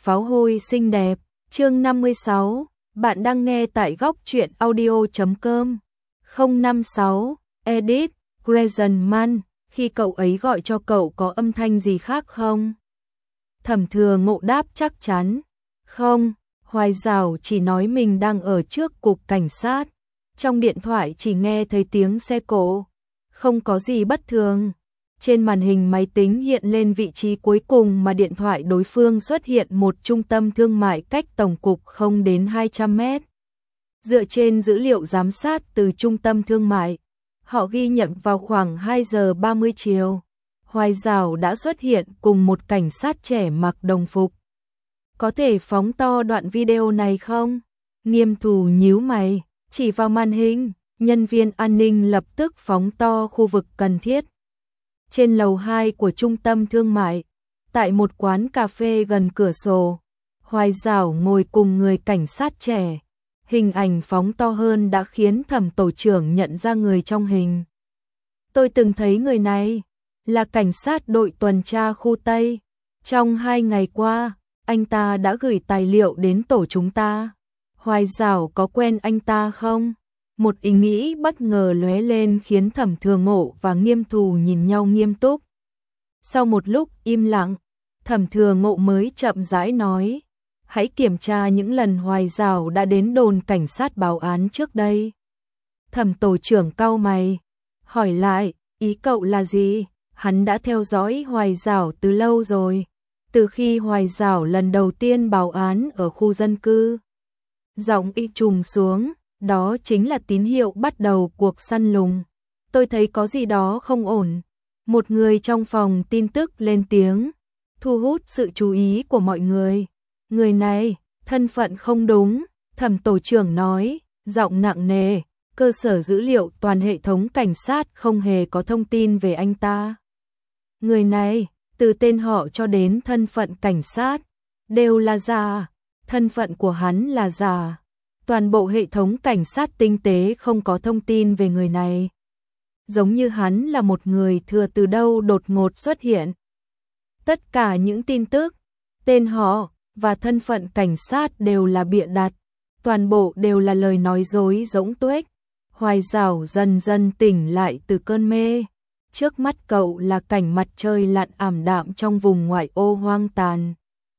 pháo hôi xinh đẹp, chương 56, bạn đang nghe tại góc truyện audio.com. 056, edit, Grayson Man, khi cậu ấy gọi cho cậu có âm thanh gì khác không? Thẩm Thừa Ngộ đáp chắc chắn. Không, Hoài Giảo chỉ nói mình đang ở trước cục cảnh sát. Trong điện thoại chỉ nghe thấy tiếng xe cộ. Không có gì bất thường. Trên màn hình máy tính hiện lên vị trí cuối cùng mà điện thoại đối phương xuất hiện một trung tâm thương mại cách tổng cục không đến 200 mét. Dựa trên dữ liệu giám sát từ trung tâm thương mại, họ ghi nhận vào khoảng 2 giờ 30 chiều. Hoài Giảo đã xuất hiện cùng một cảnh sát trẻ mặc đồng phục. Có thể phóng to đoạn video này không? Nghiêm Thù nhíu mày, chỉ vào màn hình, nhân viên an ninh lập tức phóng to khu vực cần thiết. Trên lầu 2 của trung tâm thương mại, tại một quán cà phê gần cửa sổ, Hoài Giảo ngồi cùng người cảnh sát trẻ. Hình ảnh phóng to hơn đã khiến Thẩm tổ trưởng nhận ra người trong hình. Tôi từng thấy người này, là cảnh sát đội tuần tra khu Tây. Trong 2 ngày qua, anh ta đã gửi tài liệu đến tổ chúng ta. Hoài Giảo có quen anh ta không? Một ý nghĩ bất ngờ lóe lên khiến Thẩm Thừa Ngộ và Nghiêm Thù nhìn nhau nghiêm túc. Sau một lúc im lặng, Thẩm Thừa Ngộ mới chậm rãi nói, hãy kiểm tra những lần Hoài Giảo đã đến đồn cảnh sát báo án trước đây. Thẩm tổ trưởng cau mày, hỏi lại, ý cậu là gì? Hắn đã theo dõi Hoài Giảo từ lâu rồi, từ khi Hoài Giảo lần đầu tiên báo án ở khu dân cư. Giọng y trùng xuống, đó chính là tín hiệu bắt đầu cuộc săn lùng. Tôi thấy có gì đó không ổn. Một người trong phòng tin tức lên tiếng, thu hút sự chú ý của mọi người. Người này, thân phận không đúng, Thẩm tổ trưởng nói, giọng nặng nề, cơ sở dữ liệu toàn hệ thống cảnh sát không hề có thông tin về anh ta. Người này, từ tên họ cho đến thân phận cảnh sát, đều là giả, thân phận của hắn là giả. Toàn bộ hệ thống cảnh sát tinh tế không có thông tin về người này. Giống như hắn là một người thừa từ đâu đột ngột xuất hiện. Tất cả những tin tức, tên họ và thân phận cảnh sát đều là bịa đặt, toàn bộ đều là lời nói dối rỗng tuếch. Hoài Giảo dần dần tỉnh lại từ cơn mê. Trước mắt cậu là cảnh mặt trời lặn ảm đạm trong vùng ngoại ô hoang tàn,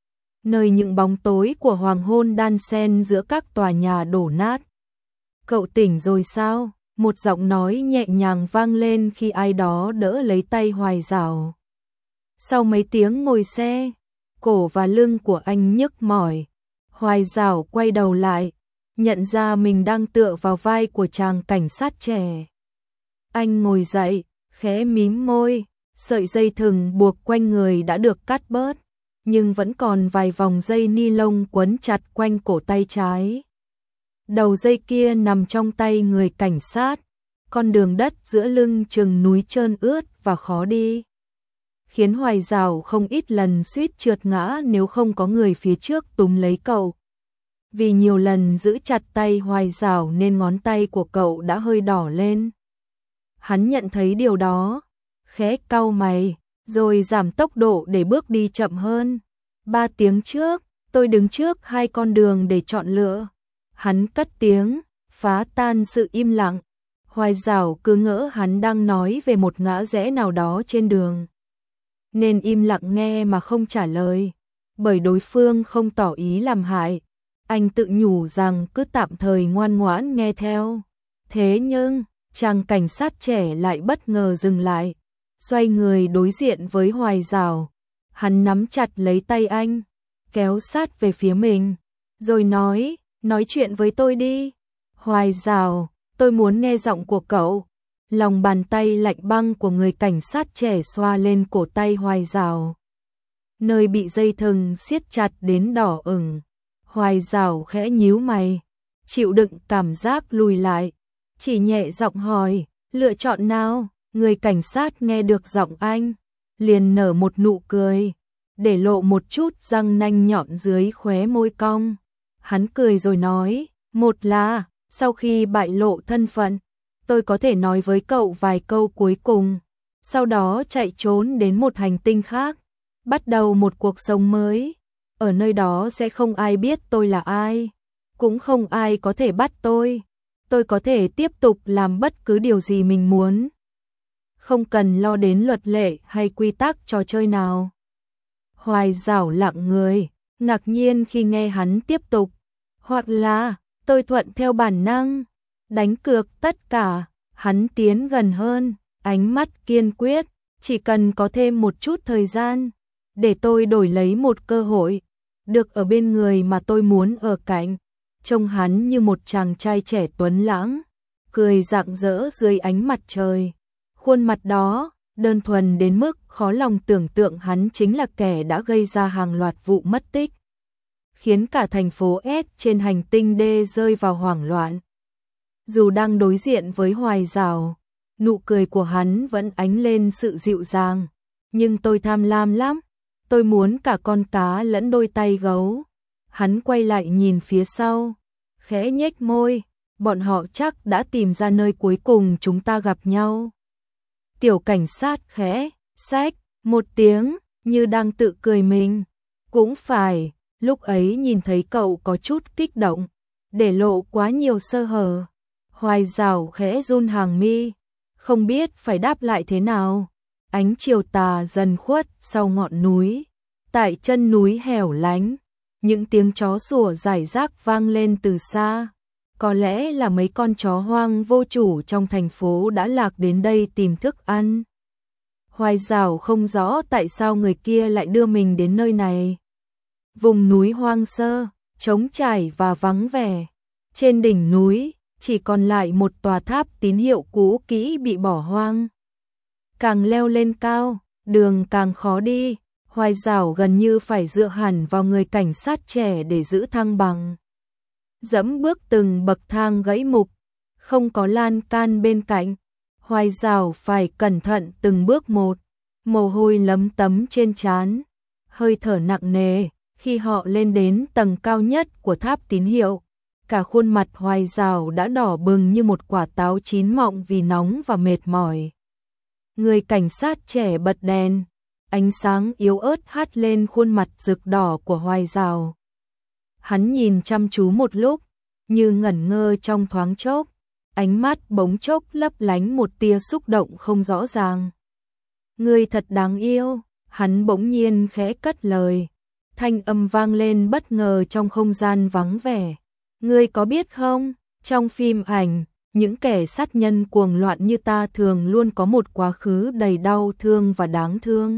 nơi những bóng tối của hoàng hôn đan xen giữa các tòa nhà đổ nát. Cậu tỉnh rồi sao? Một giọng nói nhẹ nhàng vang lên khi ai đó đỡ lấy tay Hoài Giảo. Sau mấy tiếng ngồi xe, cổ và lưng của anh nhức mỏi. Hoài Giảo quay đầu lại, nhận ra mình đang tựa vào vai của chàng cảnh sát trẻ. Anh ngồi dậy, khẽ mím môi, sợi dây thừng buộc quanh người đã được cắt bớt, nhưng vẫn còn vài vòng dây ni lông quấn chặt quanh cổ tay trái. Đầu dây kia nằm trong tay người cảnh sát, con đường đất giữa lưng chừng núi trơn ướt và khó đi, khiến Hoài Giảo không ít lần suýt trượt ngã nếu không có người phía trước túm lấy cậu. Vì nhiều lần giữ chặt tay Hoài Giảo nên ngón tay của cậu đã hơi đỏ lên. Hắn nhận thấy điều đó, khẽ cau mày, rồi giảm tốc độ để bước đi chậm hơn. 3 tiếng trước, tôi đứng trước 2 con đường để chọn lựa. Hắn cất tiếng, phá tan sự im lặng. Hoài Giảo cứ ngỡ hắn đang nói về một ngã rẽ nào đó trên đường, nên im lặng nghe mà không trả lời. Bởi đối phương không tỏ ý làm hại, anh tự nhủ rằng cứ tạm thời ngoan ngoãn nghe theo. Thế nhưng, chàng cảnh sát trẻ lại bất ngờ dừng lại, xoay người đối diện với Hoài Giảo. Hắn nắm chặt lấy tay anh, kéo sát về phía mình, rồi nói chuyện với tôi đi. Hoài Giảo, tôi muốn nghe giọng của cậu. Lòng bàn tay lạnh băng của người cảnh sát trẻ xoa lên cổ tay Hoài Giảo, nơi bị dây thừng siết chặt đến đỏ ửng. Hoài Giảo khẽ nhíu mày, chịu đựng cảm giác lùi lại, chỉ nhẹ giọng hỏi, lựa chọn nào? Người cảnh sát nghe được giọng anh, liền nở một nụ cười, để lộ một chút răng nanh nhọn dưới khóe môi cong. Hắn cười rồi nói, một là, sau khi bại lộ thân phận, tôi có thể nói với cậu vài câu cuối cùng, sau đó chạy trốn đến một hành tinh khác, bắt đầu một cuộc sống mới. ở nơi đó sẽ không ai biết tôi là ai, cũng không ai có thể bắt tôi có thể tiếp tục làm bất cứ điều gì mình muốn. Không cần lo đến luật lệ hay quy tắc trò chơi nào. Hoài Giảo lặng người, ngạc nhiên khi nghe hắn tiếp tục. Hoặc là, tôi thuận theo bản năng, đánh cược tất cả. Hắn tiến gần hơn, ánh mắt kiên quyết, chỉ cần có thêm một chút thời gian, để tôi đổi lấy một cơ hội, được ở bên người mà tôi muốn ở cạnh. Trông hắn như một chàng trai trẻ tuấn lãng, cười rạng rỡ dưới ánh mặt trời. Khuôn mặt đó, đơn thuần đến mức khó lòng tưởng tượng hắn chính là kẻ đã gây ra hàng loạt vụ mất tích, khiến cả thành phố S trên hành tinh D rơi vào hoảng loạn. Dù đang đối diện với Hoài Giảo, nụ cười của hắn vẫn ánh lên sự dịu dàng. Nhưng tôi tham lam lắm, tôi muốn cả con cá lẫn đôi tay gấu. Hắn quay lại nhìn phía sau, khẽ nhếch môi, bọn họ chắc đã tìm ra nơi cuối cùng chúng ta gặp nhau. Tiểu cảnh sát khẽ xách một tiếng, như đang tự cười mình. Cũng phải, lúc ấy nhìn thấy cậu có chút kích động, để lộ quá nhiều sơ hở. Hoài Giảo khẽ run hàng mi, không biết phải đáp lại thế nào. Ánh chiều tà dần khuất sau ngọn núi, tại chân núi hẻo lánh, những tiếng chó sủa rải rác vang lên từ xa. Có lẽ là mấy con chó hoang vô chủ trong thành phố đã lạc đến đây tìm thức ăn. Hoài Giảo không rõ tại sao người kia lại đưa mình đến nơi này. Vùng núi hoang sơ, trống trải và vắng vẻ. Trên đỉnh núi, chỉ còn lại một tòa tháp tín hiệu cũ kỹ bị bỏ hoang. Càng leo lên cao, đường càng khó đi. Hoài Giảo gần như phải dựa hẳn vào người cảnh sát trẻ để giữ thăng bằng. Dẫm bước từng bậc thang gãy mục, không có lan can bên cạnh. Hoài Giảo phải cẩn thận từng bước một, mồ hôi lấm tấm trên trán, hơi thở nặng nề. Khi họ lên đến tầng cao nhất của tháp tín hiệu, cả khuôn mặt Hoài Giảo đã đỏ bừng như một quả táo chín mọng vì nóng và mệt mỏi. Người cảnh sát trẻ bật đèn, ánh sáng yếu ớt hắt lên khuôn mặt rực đỏ của Hoài Giảo. Hắn nhìn chăm chú một lúc, như ngẩn ngơ trong thoáng chốc, ánh mắt bỗng chốc lấp lánh một tia xúc động không rõ ràng. Người thật đáng yêu, hắn bỗng nhiên khẽ cất lời, thanh âm vang lên bất ngờ trong không gian vắng vẻ. Ngươi có biết không, trong phim ảnh, những kẻ sát nhân cuồng loạn như ta thường luôn có một quá khứ đầy đau thương và đáng thương.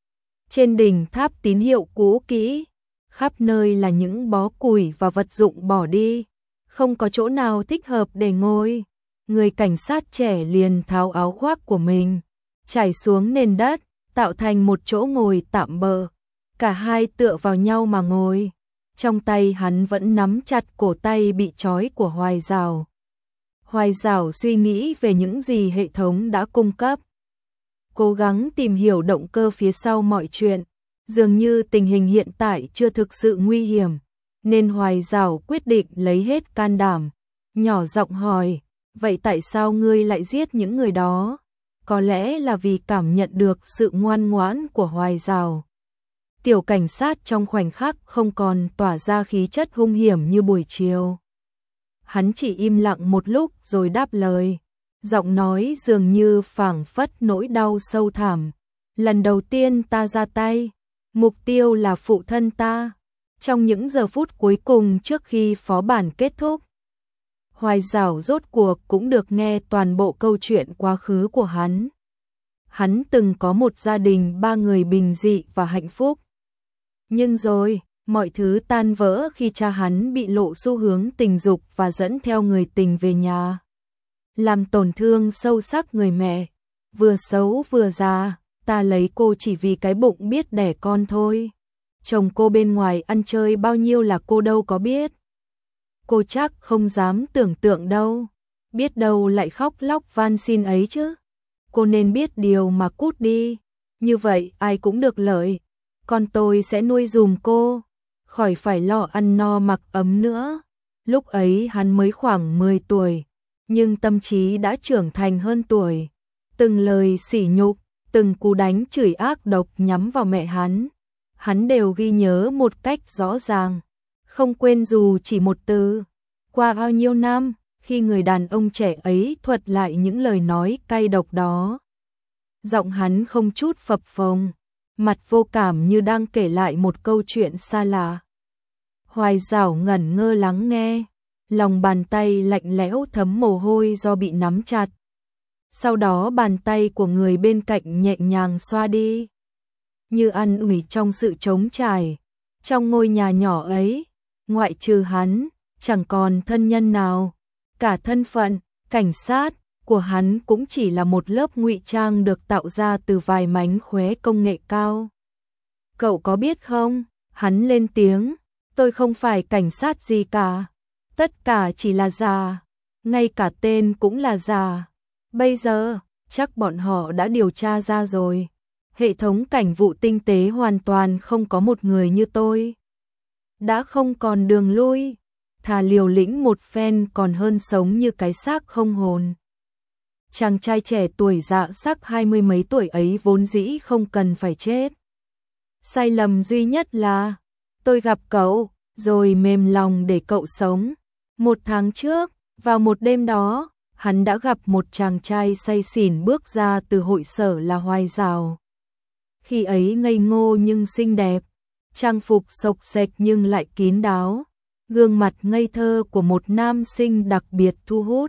Trên đỉnh tháp tín hiệu cũ kỹ, khắp nơi là những bó củi và vật dụng bỏ đi, không có chỗ nào thích hợp để ngồi. Người cảnh sát trẻ liền tháo áo khoác của mình, trải xuống nền đất, tạo thành một chỗ ngồi tạm bợ. Cả hai tựa vào nhau mà ngồi. Trong tay hắn vẫn nắm chặt cổ tay bị trói của Hoài Giảo. Hoài Giảo suy nghĩ về những gì hệ thống đã cung cấp, cố gắng tìm hiểu động cơ phía sau mọi chuyện. Dường như tình hình hiện tại chưa thực sự nguy hiểm, nên Hoài Giảo quyết định lấy hết can đảm, nhỏ giọng hỏi, vậy tại sao ngươi lại giết những người đó? Có lẽ là vì cảm nhận được sự ngoan ngoãn của Hoài Giảo. Tiểu cảnh sát trong khoảnh khắc không còn tỏa ra khí chất hung hiểm như buổi chiều. Hắn chỉ im lặng một lúc rồi đáp lời, giọng nói dường như phảng phất nỗi đau sâu thẳm. Lần đầu tiên ta ra tay, mục tiêu là phụ thân ta. Trong những giờ phút cuối cùng trước khi phó bản kết thúc, Hoài Giảo rốt cuộc cũng được nghe toàn bộ câu chuyện quá khứ của hắn. Hắn từng có một gia đình 3 người bình dị và hạnh phúc. Nhưng rồi, mọi thứ tan vỡ khi cha hắn bị lộ xu hướng tình dục và dẫn theo người tình về nhà, làm tổn thương sâu sắc người mẹ, vừa xấu vừa già. Ta lấy cô chỉ vì cái bụng biết đẻ con thôi. Chồng cô bên ngoài ăn chơi bao nhiêu là cô đâu có biết. Cô chắc không dám tưởng tượng đâu. Biết đâu lại khóc lóc van xin ấy chứ. Cô nên biết điều mà cút đi. Như vậy ai cũng được lợi. Con tôi sẽ nuôi giùm cô, khỏi phải lo ăn no mặc ấm nữa. Lúc ấy hắn mới khoảng 10 tuổi, nhưng tâm trí đã trưởng thành hơn tuổi. Từng lời sỉ nhục, từng cú đánh chửi ác độc nhắm vào mẹ hắn hắn đều ghi nhớ một cách rõ ràng, không quên dù chỉ một từ. Qua bao nhiêu năm, khi người đàn ông trẻ ấy thuật lại những lời nói cay độc đó, giọng hắn không chút phập phồng, mặt vô cảm như đang kể lại một câu chuyện xa lạ. Hoài Giảo ngẩn ngơ lắng nghe, lòng bàn tay lạnh lẽo thấm mồ hôi do bị nắm chặt. Sau đó bàn tay của người bên cạnh nhẹ nhàng xoa đi, như an ủi trong sự trống trải. Trong ngôi nhà nhỏ ấy, ngoại trừ hắn, chẳng còn thân nhân nào. Cả thân phận, cảnh sát của hắn cũng chỉ là một lớp ngụy trang được tạo ra từ vài mánh khóe công nghệ cao. Cậu có biết không? Hắn lên tiếng, tôi không phải cảnh sát gì cả. Tất cả chỉ là giả, ngay cả tên cũng là giả. Bây giờ, chắc bọn họ đã điều tra ra rồi. Hệ thống cảnh vụ tinh tế hoàn toàn không có một người như tôi. Đã không còn đường lui, thà liều lĩnh một phen còn hơn sống như cái xác không hồn. Chàng trai trẻ tuổi dạ sắc 20 mấy tuổi ấy vốn dĩ không cần phải chết. Sai lầm duy nhất là tôi gặp cậu, rồi mềm lòng để cậu sống. 1 tháng trước, vào một đêm đó, hắn đã gặp một chàng trai say xỉn bước ra từ hội sở là Hoài Giảo. Khi ấy ngây ngô nhưng xinh đẹp, trang phục xộc xệch nhưng lại kín đáo, gương mặt ngây thơ của một nam sinh đặc biệt thu hút.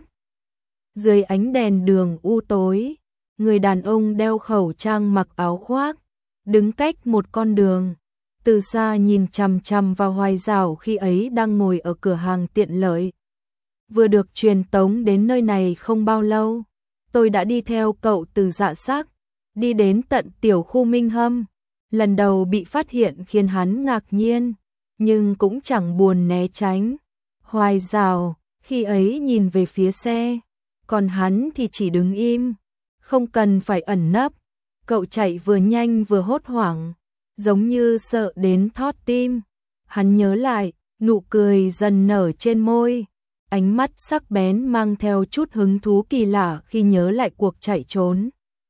Dưới ánh đèn đường u tối, người đàn ông đeo khẩu trang mặc áo khoác, đứng cách một con đường, từ xa nhìn chằm chằm vào Hoài Giảo khi ấy đang ngồi ở cửa hàng tiện lợi. Vừa được truyền tống đến nơi này không bao lâu, tôi đã đi theo cậu từ Dạ Sắc, đi đến tận tiểu khu Minh Hâm. Lần đầu bị phát hiện khiến hắn ngạc nhiên, nhưng cũng chẳng buồn né tránh. Hoài Giảo khi ấy nhìn về phía xe, còn hắn thì chỉ đứng im, không cần phải ẩn nấp. Cậu chạy vừa nhanh vừa hốt hoảng, giống như sợ đến thót tim. Hắn nhớ lại, nụ cười dần nở trên môi, ánh mắt sắc bén mang theo chút hứng thú kỳ lạ khi nhớ lại cuộc chạy trốn.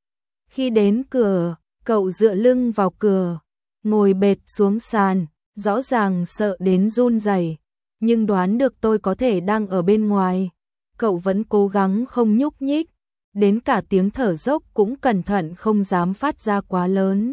Khi đến cửa, cậu dựa lưng vào cửa, ngồi bệt xuống sàn, rõ ràng sợ đến run rẩy, nhưng đoán được tôi có thể đang ở bên ngoài. Cậu vẫn cố gắng không nhúc nhích, đến cả tiếng thở dốc cũng cẩn thận không dám phát ra quá lớn.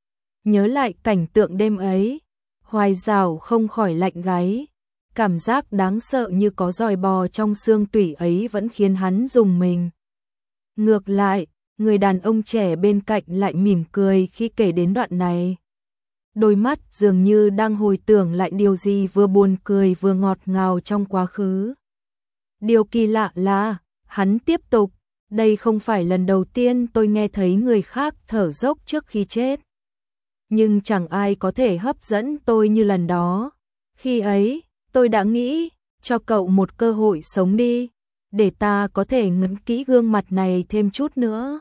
Nhớ lại cảnh tượng đêm ấy, Hoài Giảo không khỏi lạnh gáy. Cảm giác đáng sợ như có giòi bò trong xương tủy ấy vẫn khiến hắn rùng mình. Ngược lại, người đàn ông trẻ bên cạnh lại mỉm cười khi kể đến đoạn này. Đôi mắt dường như đang hồi tưởng lại điều gì vừa buồn cười vừa ngọt ngào trong quá khứ. Điều kỳ lạ là, hắn tiếp tục, đây không phải lần đầu tiên tôi nghe thấy người khác thở dốc trước khi chết. Nhưng chẳng ai có thể hấp dẫn tôi như lần đó. Khi ấy, tôi đã nghĩ, cho cậu một cơ hội sống đi, để ta có thể ngắm kỹ gương mặt này thêm chút nữa.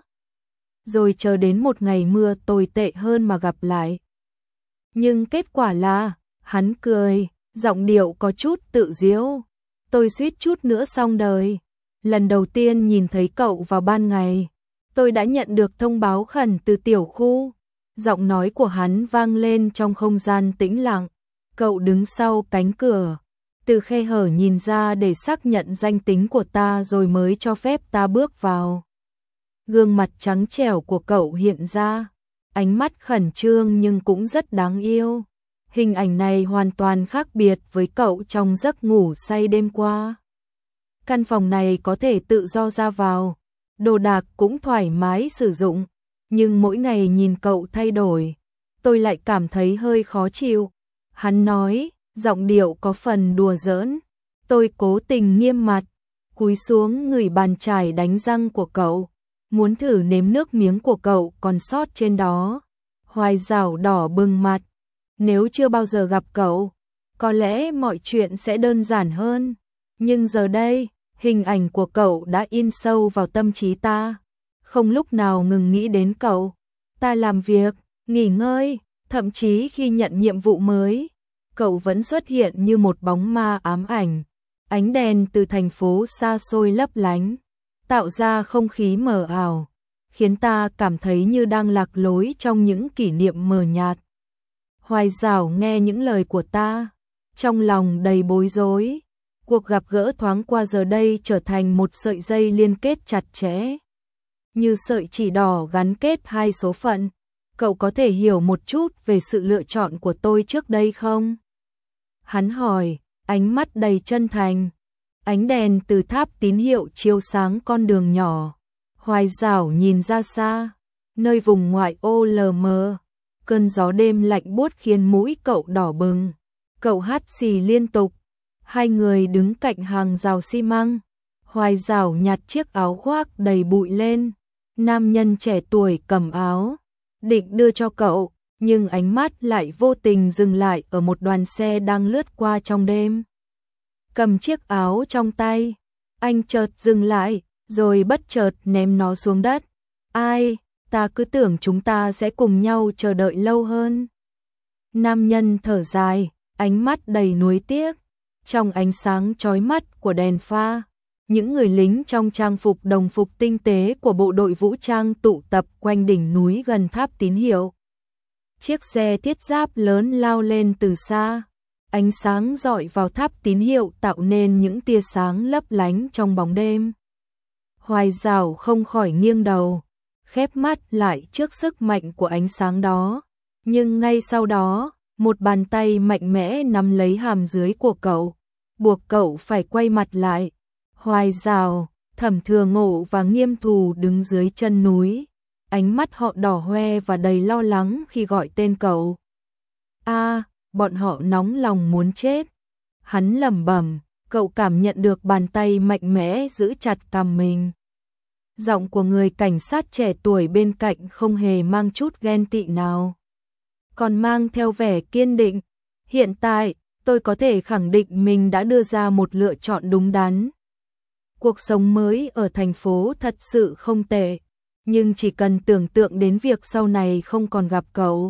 Rồi chờ đến một ngày mưa tồi tệ hơn mà gặp lại. Nhưng kết quả là, hắn cười, giọng điệu có chút tự giễu. Tôi suýt chút nữa xong đời. Lần đầu tiên nhìn thấy cậu vào ban ngày, tôi đã nhận được thông báo khẩn từ tiểu khu. Giọng nói của hắn vang lên trong không gian tĩnh lặng. Cậu đứng sau cánh cửa, từ khe hở nhìn ra để xác nhận danh tính của ta rồi mới cho phép ta bước vào. Gương mặt trắng trẻo của cậu hiện ra, ánh mắt khẩn trương nhưng cũng rất đáng yêu. Hình ảnh này hoàn toàn khác biệt với cậu trong giấc ngủ say đêm qua. Căn phòng này có thể tự do ra vào, đồ đạc cũng thoải mái sử dụng, nhưng mỗi ngày nhìn cậu thay đổi, tôi lại cảm thấy hơi khó chịu. Hắn nói, giọng điệu có phần đùa giỡn. Tôi cố tình nghiêm mặt, cúi xuống ngửi bàn chải đánh răng của cậu, muốn thử nếm nước miếng của cậu còn sót trên đó. Hoài Giảo đỏ bừng mặt. Nếu chưa bao giờ gặp cậu, có lẽ mọi chuyện sẽ đơn giản hơn. Nhưng giờ đây, hình ảnh của cậu đã in sâu vào tâm trí ta. Không lúc nào ngừng nghĩ đến cậu. Ta làm việc, nghỉ ngơi, thậm chí khi nhận nhiệm vụ mới, cậu vẫn xuất hiện như một bóng ma ám ảnh. Ánh đèn từ thành phố xa xôi lấp lánh, tạo ra không khí mờ ảo, khiến ta cảm thấy như đang lạc lối trong những kỷ niệm mờ nhạt. Hoài Giảo nghe những lời của ta, trong lòng đầy bối rối. Cuộc gặp gỡ thoáng qua giờ đây trở thành một sợi dây liên kết chặt chẽ. Như sợi chỉ đỏ gắn kết hai số phận. Cậu có thể hiểu một chút về sự lựa chọn của tôi trước đây không? Hắn hỏi, ánh mắt đầy chân thành. Ánh đèn từ tháp tín hiệu chiếu sáng con đường nhỏ. Hoài Giảo nhìn ra xa, nơi vùng ngoại ô lờ mờ. Cơn gió đêm lạnh buốt khiến mũi cậu đỏ bừng. Cậu hắt xì liên tục. Hai người đứng cạnh hàng rào xi măng. Hoài Giảo nhặt chiếc áo khoác đầy bụi lên. Nam nhân trẻ tuổi cầm áo, định đưa cho cậu, nhưng ánh mắt lại vô tình dừng lại ở một đoàn xe đang lướt qua trong đêm. Cầm chiếc áo trong tay, anh chợt dừng lại, rồi bất chợt ném nó xuống đất. Ai, ta cứ tưởng chúng ta sẽ cùng nhau chờ đợi lâu hơn. Nam nhân thở dài, ánh mắt đầy nuối tiếc. Trong ánh sáng chói mắt của đèn pha, những người lính trong trang phục đồng phục tinh tế của bộ đội vũ trang tụ tập quanh đỉnh núi gần tháp tín hiệu. Chiếc xe thiết giáp lớn lao lên từ xa, ánh sáng rọi vào tháp tín hiệu tạo nên những tia sáng lấp lánh trong bóng đêm. Hoài Giảo không khỏi nghiêng đầu, khép mắt lại trước sức mạnh của ánh sáng đó, nhưng ngay sau đó, một bàn tay mạnh mẽ nắm lấy hàm dưới của cậu, buộc cậu phải quay mặt lại. Hoài Giảo, Thẩm Thừa Ngộ và Nghiêm Thù đứng dưới chân núi, ánh mắt họ đỏ hoe và đầy lo lắng khi gọi tên cậu. Bọn họ nóng lòng muốn chết. Hắn lẩm bẩm, cậu cảm nhận được bàn tay mạnh mẽ giữ chặt cằm mình. Giọng của người cảnh sát trẻ tuổi bên cạnh không hề mang chút ghen tị nào, còn mang theo vẻ kiên định. Hiện tại, tôi có thể khẳng định mình đã đưa ra một lựa chọn đúng đắn. Cuộc sống mới ở thành phố thật sự không tệ, nhưng chỉ cần tưởng tượng đến việc sau này không còn gặp cậu,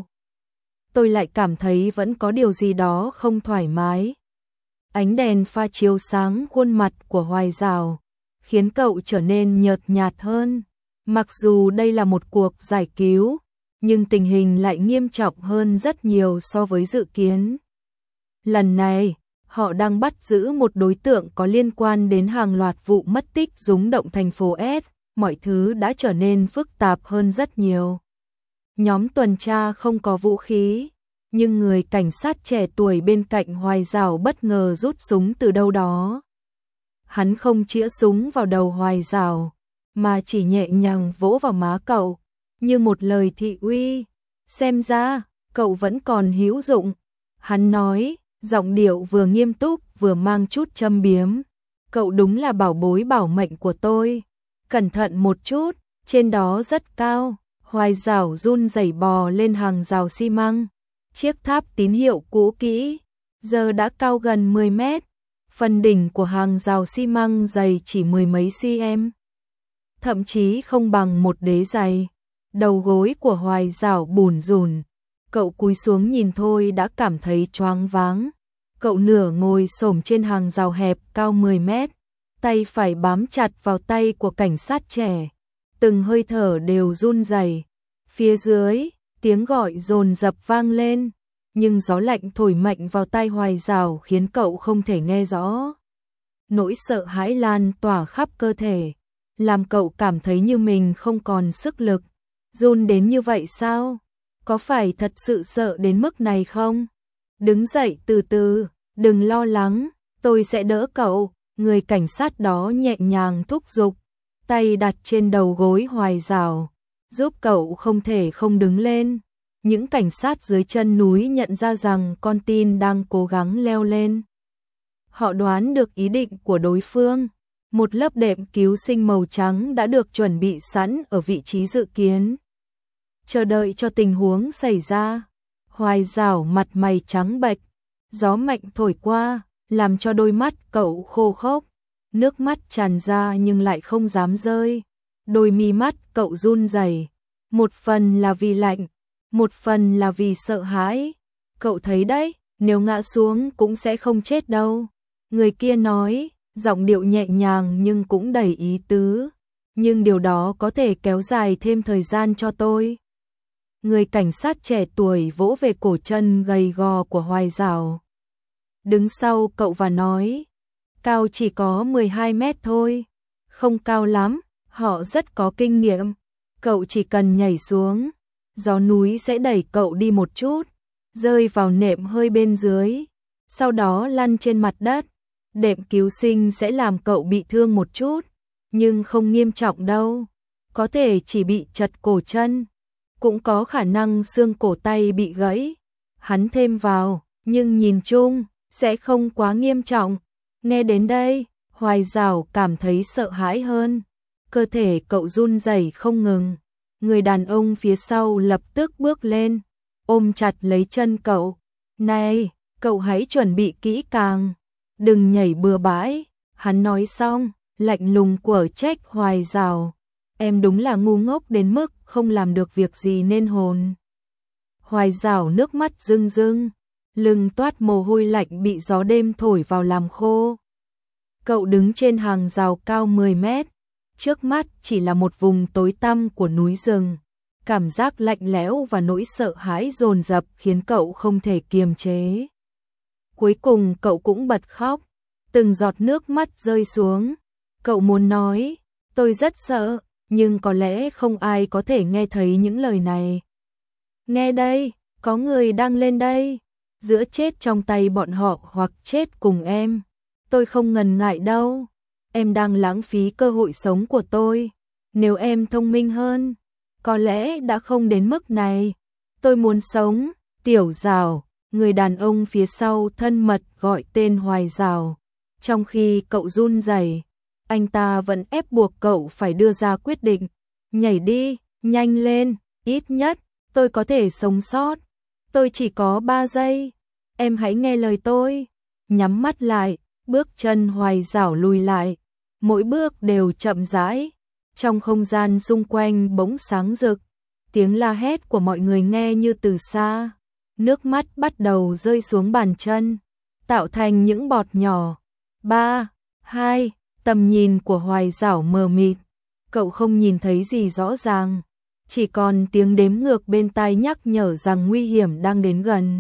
tôi lại cảm thấy vẫn có điều gì đó không thoải mái. Ánh đèn pha chiếu sáng khuôn mặt của Hoài Giảo, khiến cậu trở nên nhợt nhạt hơn. Mặc dù đây là một cuộc giải cứu, nhưng tình hình lại nghiêm trọng hơn rất nhiều so với dự kiến. Lần này, họ đang bắt giữ một đối tượng có liên quan đến hàng loạt vụ mất tích rúng động thành phố S, mọi thứ đã trở nên phức tạp hơn rất nhiều. Nhóm tuần tra không có vũ khí, nhưng người cảnh sát trẻ tuổi bên cạnh Hoài Giảo bất ngờ rút súng từ đâu đó. Hắn không chĩa súng vào đầu Hoài Giảo, mà chỉ nhẹ nhàng vỗ vào má cậu, như một lời thị uy. Xem ra, cậu vẫn còn hữu dụng. Hắn nói, giọng điệu vừa nghiêm túc vừa mang chút châm biếm. Cậu đúng là bảo bối bảo mệnh của tôi. Cẩn thận một chút, trên đó rất cao. Hoài Giảo run rẩy bò lên hàng rào xi măng. Chiếc tháp tín hiệu cũ kỹ, giờ đã cao gần 10 mét. Phần đỉnh của hàng rào xi măng dày chỉ mười mấy cm. Thậm chí không bằng một đế giày. Đầu gối của Hoài Giảo bủn rủn. Cậu cúi xuống nhìn thôi đã cảm thấy choáng váng. Cậu nửa ngồi xổm trên hàng rào hẹp cao 10 mét. Tay phải bám chặt vào tay của cảnh sát trẻ. Từng hơi thở đều run rẩy. Phía dưới, tiếng gọi dồn dập vang lên. Nhưng gió lạnh thổi mạnh vào tai Hoài Giảo khiến cậu không thể nghe rõ. Nỗi sợ hãi lan tỏa khắp cơ thể, làm cậu cảm thấy như mình không còn sức lực. Run đến như vậy sao? Có phải thật sự sợ đến mức này không? Đứng dậy từ từ, đừng lo lắng, tôi sẽ đỡ cậu. Người cảnh sát đó nhẹ nhàng thúc giục, tay đặt trên đầu gối Hoài Giảo, giúp cậu không thể không đứng lên. Những cảnh sát dưới chân núi nhận ra rằng con tin đang cố gắng leo lên. Họ đoán được ý định của đối phương. Một lớp đệm cứu sinh màu trắng đã được chuẩn bị sẵn ở vị trí dự kiến, chờ đợi cho tình huống xảy ra. Hoài Giảo mặt mày trắng bệch, gió mạnh thổi qua, làm cho đôi mắt cậu khô khốc, nước mắt tràn ra nhưng lại không dám rơi. Đôi mi mắt cậu run rẩy, một phần là vì lạnh, một phần là vì sợ hãi. Cậu thấy đấy, nếu ngã xuống cũng sẽ không chết đâu. Người kia nói, giọng điệu nhẹ nhàng nhưng cũng đầy ý tứ. Nhưng điều đó có thể kéo dài thêm thời gian cho tôi. Người cảnh sát trẻ tuổi vỗ về cổ chân gầy gò của Hoài Giảo. Đứng sau cậu và nói, cao chỉ có 12 mét thôi, không cao lắm, họ rất có kinh nghiệm, cậu chỉ cần nhảy xuống, gió núi sẽ đẩy cậu đi một chút, rơi vào nệm hơi bên dưới, sau đó lăn trên mặt đất, đệm cứu sinh sẽ làm cậu bị thương một chút, nhưng không nghiêm trọng đâu, có thể chỉ bị trật cổ chân, cũng có khả năng xương cổ tay bị gãy. Hắn thêm vào, nhưng nhìn chung sẽ không quá nghiêm trọng. Nghe đến đây, Hoài Giảo cảm thấy sợ hãi hơn. Cơ thể cậu run rẩy không ngừng. Người đàn ông phía sau lập tức bước lên, ôm chặt lấy chân cậu. Này, cậu hãy chuẩn bị kỹ càng, đừng nhảy bừa bãi. Hắn nói xong, lạnh lùng quở trách Hoài Giảo. Em đúng là ngu ngốc đến mức không làm được việc gì nên hồn. Hoài Giảo nước mắt rưng rưng, lưng toát mồ hôi lạnh bị gió đêm thổi vào làm khô. Cậu đứng trên hàng rào cao 10 mét, trước mắt chỉ là một vùng tối tăm của núi rừng. Cảm giác lạnh lẽo và nỗi sợ hãi dồn dập khiến cậu không thể kiềm chế. Cuối cùng cậu cũng bật khóc, từng giọt nước mắt rơi xuống. Cậu muốn nói, tôi rất sợ, nhưng có lẽ không ai có thể nghe thấy những lời này. Nghe đây, có người đang lên đây, giữa chết trong tay bọn họ hoặc chết cùng em. Tôi không ngần ngại đâu, em đang lãng phí cơ hội sống của tôi. Nếu em thông minh hơn, có lẽ đã không đến mức này. Tôi muốn sống, Tiểu Giảo, người đàn ông phía sau thân mật gọi tên Hoài Giảo. Trong khi cậu run rẩy, anh ta vẫn ép buộc cậu phải đưa ra quyết định. Nhảy đi, nhanh lên, ít nhất, tôi có thể sống sót. Tôi chỉ có 3 giây, em hãy nghe lời tôi. Nhắm mắt lại, bước chân Hoài Giảo lùi lại. Mỗi bước đều chậm rãi. Trong không gian xung quanh bỗng sáng rực. Tiếng la hét của mọi người nghe như từ xa. Nước mắt bắt đầu rơi xuống bàn chân, tạo thành những bọt nhỏ. 3, 2, tầm nhìn của Hoài Giảo mờ mịt. Cậu không nhìn thấy gì rõ ràng, chỉ còn tiếng đếm ngược bên tai nhắc nhở rằng nguy hiểm đang đến gần.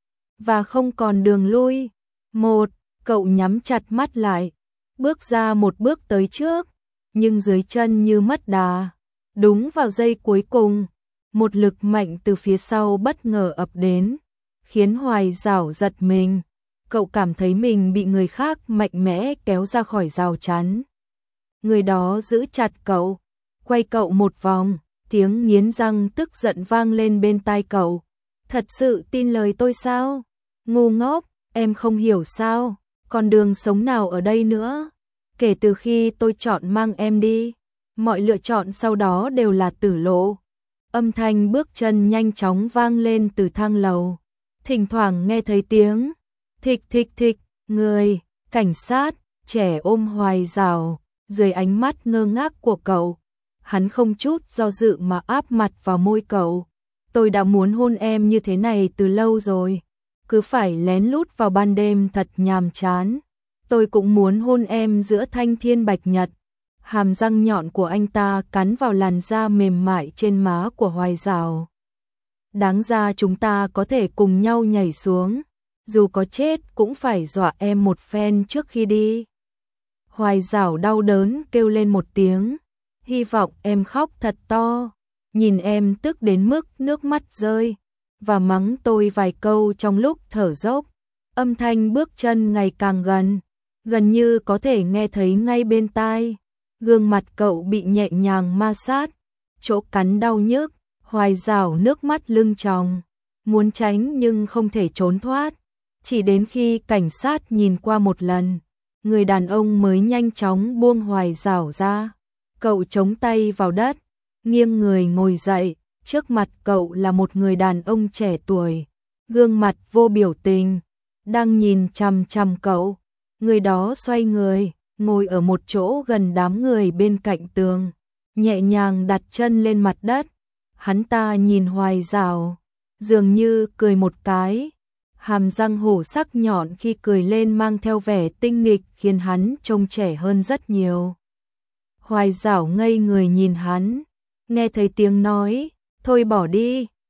Và không còn đường lui. 1, cậu nhắm chặt mắt lại, bước ra một bước tới trước, nhưng dưới chân như mất đà. Đúng vào giây cuối cùng, một lực mạnh từ phía sau bất ngờ ập đến, khiến Hoài Giảo giật mình. Cậu cảm thấy mình bị người khác mạnh mẽ kéo ra khỏi rào chắn. Người đó giữ chặt cậu, quay cậu một vòng, tiếng nghiến răng tức giận vang lên bên tai cậu. Thật sự tin lời tôi sao? Ngu ngốc, em không hiểu sao? Còn đường sống nào ở đây nữa? Kể từ khi tôi chọn mang em đi, mọi lựa chọn sau đó đều là tử lộ. Âm thanh bước chân nhanh chóng vang lên từ thang lầu. Thỉnh thoảng nghe thấy tiếng thịch thịch thịch. Người cảnh sát trẻ ôm Hoài Giảo dưới ánh mắt ngơ ngác của cậu. Hắn không chút do dự mà áp mặt vào môi cậu. Tôi đã muốn hôn em như thế này từ lâu rồi. Cứ phải lén lút vào ban đêm thật nhàm chán. Tôi cũng muốn hôn em giữa thanh thiên bạch nhật. Hàm răng nhọn của anh ta cắn vào làn da mềm mại trên má của Hoài Giảo. Đáng ra chúng ta có thể cùng nhau nhảy xuống. Dù có chết cũng phải dọa em một phen trước khi đi. Hoài Giảo đau đớn kêu lên một tiếng. Hy vọng em khóc thật to. Nhìn em tức đến mức nước mắt rơi. Và mắng tôi vài câu trong lúc thở dốc. Âm thanh bước chân ngày càng gần. Gần như có thể nghe thấy ngay bên tai. Gương mặt cậu bị nhẹ nhàng ma sát. Chỗ cắn đau nhức. Hoài Giảo nước mắt lưng tròng. Muốn tránh nhưng không thể trốn thoát. Chỉ đến khi cảnh sát nhìn qua một lần, người đàn ông mới nhanh chóng buông Hoài Giảo ra. Cậu chống tay vào đất, nghiêng người ngồi dậy. Trước mặt cậu là một người đàn ông trẻ tuổi, gương mặt vô biểu tình, đang nhìn chằm chằm cậu. Người đó xoay người, ngồi ở một chỗ gần đám người bên cạnh tường, nhẹ nhàng đặt chân lên mặt đất. Hắn ta nhìn Hoài Giảo, dường như cười một cái. Hàm răng hổ sắc nhọn khi cười lên mang theo vẻ tinh nghịch khiến hắn trông trẻ hơn rất nhiều. Hoài Giảo ngây người nhìn hắn, nghe thấy tiếng nói, thôi bỏ đi,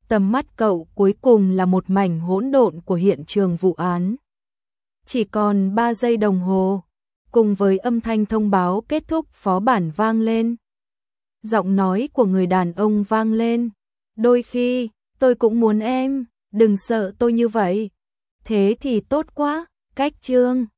tầm mắt cậu cuối cùng là một mảnh hỗn độn của hiện trường vụ án. Chỉ còn 3 giây đồng hồ, cùng với âm thanh thông báo kết thúc phó bản vang lên. Giọng nói của người đàn ông vang lên. Đôi khi, tôi cũng muốn em, đừng sợ tôi như vậy. Thế thì tốt quá, cách chương.